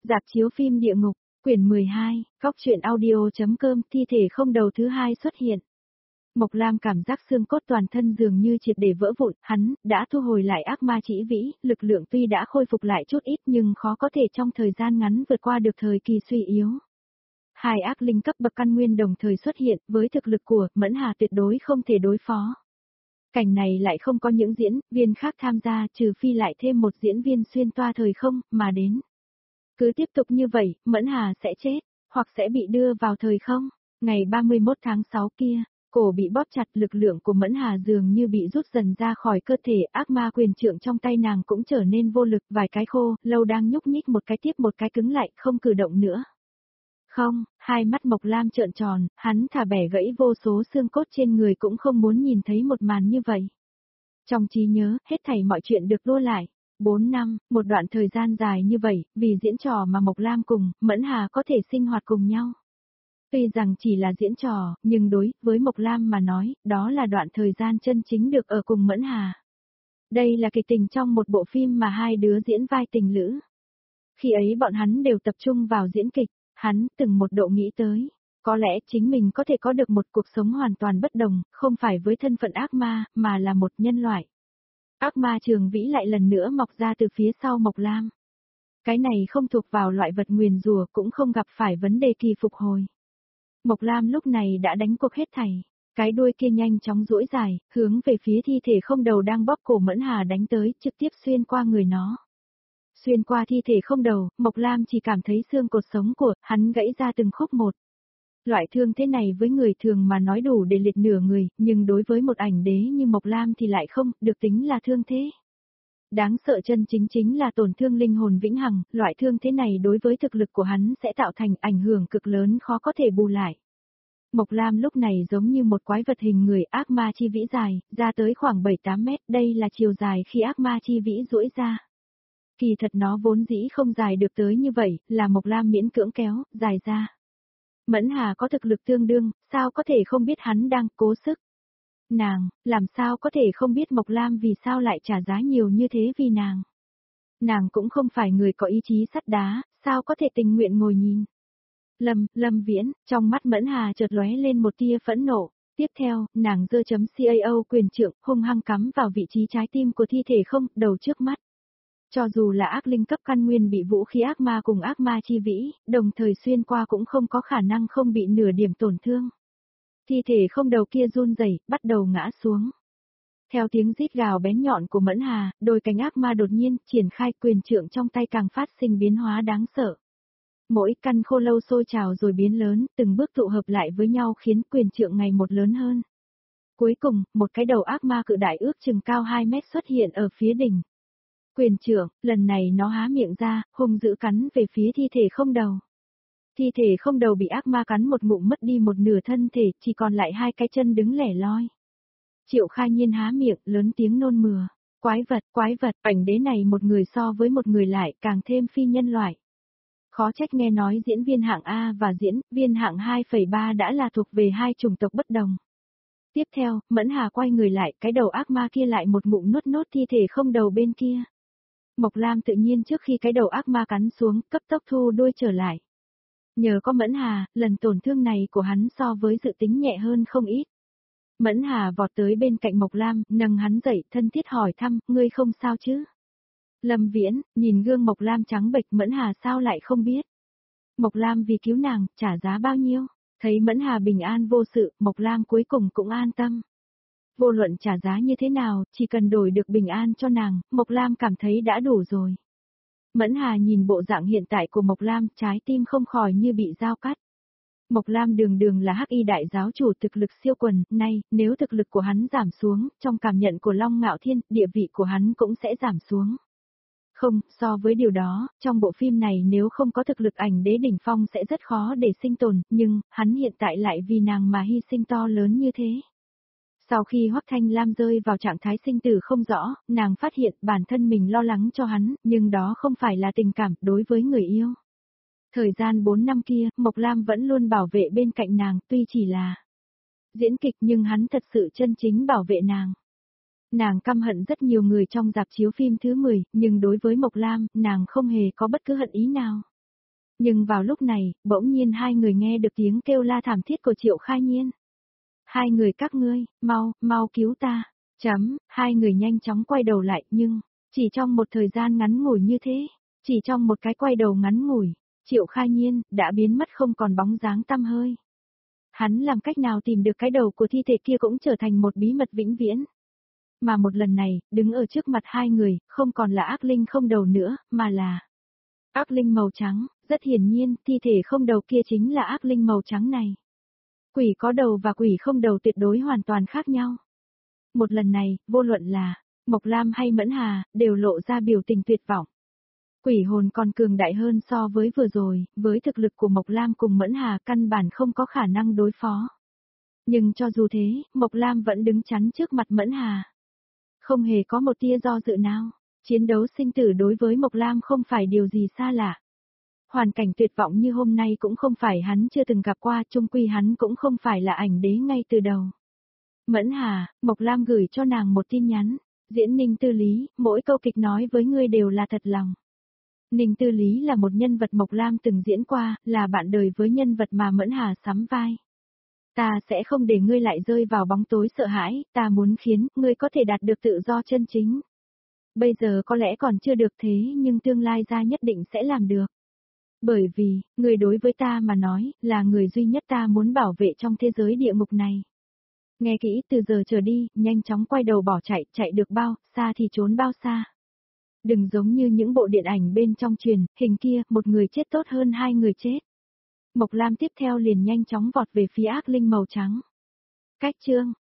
Rạp chiếu phim Địa Ngục, quyển 12, Cóc truyện audio.com, thi thể không đầu thứ hai xuất hiện. Mộc Lam cảm giác xương cốt toàn thân dường như triệt để vỡ vụn, hắn đã thu hồi lại ác ma chỉ vĩ, lực lượng tuy đã khôi phục lại chút ít nhưng khó có thể trong thời gian ngắn vượt qua được thời kỳ suy yếu. Hai ác linh cấp bậc căn nguyên đồng thời xuất hiện, với thực lực của Mẫn Hà tuyệt đối không thể đối phó. Cảnh này lại không có những diễn viên khác tham gia, trừ phi lại thêm một diễn viên xuyên toa thời không mà đến. Cứ tiếp tục như vậy, Mẫn Hà sẽ chết, hoặc sẽ bị đưa vào thời không. Ngày 31 tháng 6 kia, cổ bị bóp chặt, lực lượng của Mẫn Hà dường như bị rút dần ra khỏi cơ thể, ác ma quyền trượng trong tay nàng cũng trở nên vô lực, vài cái khô, lâu đang nhúc nhích một cái tiếp một cái cứng lại, không cử động nữa. Không, hai mắt Mộc Lam trợn tròn, hắn thà bẻ gãy vô số xương cốt trên người cũng không muốn nhìn thấy một màn như vậy. Trong trí nhớ, hết thảy mọi chuyện được lua lại. 4 năm, một đoạn thời gian dài như vậy, vì diễn trò mà Mộc Lam cùng Mẫn Hà có thể sinh hoạt cùng nhau. Tuy rằng chỉ là diễn trò, nhưng đối với Mộc Lam mà nói, đó là đoạn thời gian chân chính được ở cùng Mẫn Hà. Đây là kịch tình trong một bộ phim mà hai đứa diễn vai tình lữ. Khi ấy bọn hắn đều tập trung vào diễn kịch, hắn từng một độ nghĩ tới. Có lẽ chính mình có thể có được một cuộc sống hoàn toàn bất đồng, không phải với thân phận ác ma, mà là một nhân loại. Ác ma Trường Vĩ lại lần nữa mọc ra từ phía sau Mộc Lam. Cái này không thuộc vào loại vật nguyền rủa, cũng không gặp phải vấn đề kỳ phục hồi. Mộc Lam lúc này đã đánh cuộc hết thảy. Cái đuôi kia nhanh chóng duỗi dài, hướng về phía thi thể không đầu đang bóp cổ Mẫn Hà đánh tới, trực tiếp xuyên qua người nó. Xuyên qua thi thể không đầu, Mộc Lam chỉ cảm thấy xương cột sống của hắn gãy ra từng khúc một. Loại thương thế này với người thường mà nói đủ để liệt nửa người, nhưng đối với một ảnh đế như Mộc Lam thì lại không, được tính là thương thế. Đáng sợ chân chính là tổn thương linh hồn vĩnh hằng, loại thương thế này đối với thực lực của hắn sẽ tạo thành ảnh hưởng cực lớn khó có thể bù lại. Mộc Lam lúc này giống như một quái vật hình người ác ma chi vĩ dài, ra tới khoảng 7-8 mét, đây là chiều dài khi ác ma chi vĩ duỗi ra. Kỳ thật nó vốn dĩ không dài được tới như vậy, là Mộc Lam miễn cưỡng kéo, dài ra. Mẫn Hà có thực lực tương đương, sao có thể không biết hắn đang cố sức. Nàng, làm sao có thể không biết Mộc Lam vì sao lại trả giá nhiều như thế vì nàng. Nàng cũng không phải người có ý chí sắt đá, sao có thể tình nguyện ngồi nhìn. Lâm Viễn, trong mắt Mẫn Hà chợt lóe lên một tia phẫn nộ. Tiếp theo, nàng giơ chấm CAO quyền trượng, hung hăng cắm vào vị trí trái tim của thi thể không, đầu trước mắt. Cho dù là ác linh cấp căn nguyên bị vũ khí ác ma cùng ác ma chi vĩ, đồng thời xuyên qua cũng không có khả năng không bị nửa điểm tổn thương. Thi thể không đầu kia run rẩy, bắt đầu ngã xuống. Theo tiếng rít gào bén nhọn của Mẫn Hà, đôi cánh ác ma đột nhiên triển khai, quyền trượng trong tay càng phát sinh biến hóa đáng sợ. Mỗi căn khô lâu sôi trào rồi biến lớn, từng bước tụ hợp lại với nhau khiến quyền trượng ngày một lớn hơn. Cuối cùng, một cái đầu ác ma cự đại ước chừng cao 2 mét xuất hiện ở phía đỉnh. Quyền trượng, lần này nó há miệng ra, hung dữ cắn về phía thi thể không đầu. Thi thể không đầu bị ác ma cắn một ngụm mất đi một nửa thân thể, chỉ còn lại 2 cái chân đứng lẻ loi. Triệu Khai Nhiên há miệng, lớn tiếng nôn mửa. Quái vật, ảnh đế này một người so với một người lại, càng thêm phi nhân loại. Khó trách nghe nói diễn viên hạng A và diễn viên hạng 2,3 đã là thuộc về hai chủng tộc bất đồng. Tiếp theo, Mẫn Hà quay người lại, cái đầu ác ma kia lại một ngụm nuốt nốt thi thể không đầu bên kia. Mộc Lam tự nhiên trước khi cái đầu ác ma cắn xuống, cấp tốc thu đuôi trở lại. Nhờ có Mẫn Hà, lần tổn thương này của hắn so với dự tính nhẹ hơn không ít. Mẫn Hà vọt tới bên cạnh Mộc Lam, nâng hắn dậy, thân thiết hỏi thăm, ngươi không sao chứ? Lâm Viễn, nhìn gương Mộc Lam trắng bệch, Mẫn Hà sao lại không biết? Mộc Lam vì cứu nàng, trả giá bao nhiêu? Thấy Mẫn Hà bình an vô sự, Mộc Lam cuối cùng cũng an tâm. Vô luận trả giá như thế nào, chỉ cần đổi được bình an cho nàng, Mộc Lam cảm thấy đã đủ rồi. Mẫn Hà nhìn bộ dạng hiện tại của Mộc Lam, trái tim không khỏi như bị dao cắt. Mộc Lam đường là Hắc Y đại giáo chủ thực lực siêu quần, nay, nếu thực lực của hắn giảm xuống, trong cảm nhận của Long Ngạo Thiên, địa vị của hắn cũng sẽ giảm xuống. Không, so với điều đó, trong bộ phim này nếu không có thực lực ảnh đế đỉnh phong sẽ rất khó để sinh tồn, nhưng, hắn hiện tại lại vì nàng mà hy sinh to lớn như thế. Sau khi Hoắc Thanh Lam rơi vào trạng thái sinh tử không rõ, nàng phát hiện bản thân mình lo lắng cho hắn, nhưng đó không phải là tình cảm đối với người yêu. Thời gian 4 năm kia, Mộc Lam vẫn luôn bảo vệ bên cạnh nàng, tuy chỉ là diễn kịch nhưng hắn thật sự chân chính bảo vệ nàng. Nàng căm hận rất nhiều người trong rạp chiếu phim thứ 10, nhưng đối với Mộc Lam, nàng không hề có bất cứ hận ý nào. Nhưng vào lúc này, bỗng nhiên hai người nghe được tiếng kêu la thảm thiết của Triệu Khai Nhiên. Hai người các ngươi, mau cứu ta. Hai người nhanh chóng quay đầu lại nhưng, chỉ trong một thời gian ngắn ngủi như thế, chỉ trong một cái quay đầu ngắn ngủi, Triệu Khai Nhiên đã biến mất không còn bóng dáng tăm hơi. Hắn làm cách nào tìm được cái đầu của thi thể kia cũng trở thành một bí mật vĩnh viễn. Mà một lần này, đứng ở trước mặt hai người, không còn là ác linh không đầu nữa, mà là ác linh màu trắng, rất hiển nhiên, thi thể không đầu kia chính là ác linh màu trắng này. Quỷ có đầu và quỷ không đầu tuyệt đối hoàn toàn khác nhau. Một lần này, vô luận là Mộc Lam hay Mẫn Hà, đều lộ ra biểu tình tuyệt vọng. Quỷ hồn còn cường đại hơn so với vừa rồi, với thực lực của Mộc Lam cùng Mẫn Hà căn bản không có khả năng đối phó. Nhưng cho dù thế, Mộc Lam vẫn đứng chắn trước mặt Mẫn Hà. Không hề có một tia do dự nào. Chiến đấu sinh tử đối với Mộc Lam không phải điều gì xa lạ. Hoàn cảnh tuyệt vọng như hôm nay cũng không phải hắn chưa từng gặp qua, chung quy hắn cũng không phải là ảnh đế ngay từ đầu. Mẫn Hà, Mộc Lam gửi cho nàng một tin nhắn. Diễn Ninh Tư Lý, mỗi câu kịch nói với ngươi đều là thật lòng. Ninh Tư Lý là một nhân vật Mộc Lam từng diễn qua, là bạn đời với nhân vật mà Mẫn Hà sắm vai. Ta sẽ không để ngươi lại rơi vào bóng tối sợ hãi, ta muốn khiến ngươi có thể đạt được tự do chân chính. Bây giờ có lẽ còn chưa được thế nhưng tương lai ra nhất định sẽ làm được. Bởi vì, người đối với ta mà nói, là người duy nhất ta muốn bảo vệ trong thế giới địa ngục này. Nghe kỹ, từ giờ trở đi, nhanh chóng quay đầu bỏ chạy, chạy được bao, xa thì trốn bao xa. Đừng giống như những bộ điện ảnh bên trong truyền, hình kia, một người chết tốt hơn hai người chết. Mộc Lam tiếp theo liền nhanh chóng vọt về phía ác linh màu trắng. Cách chương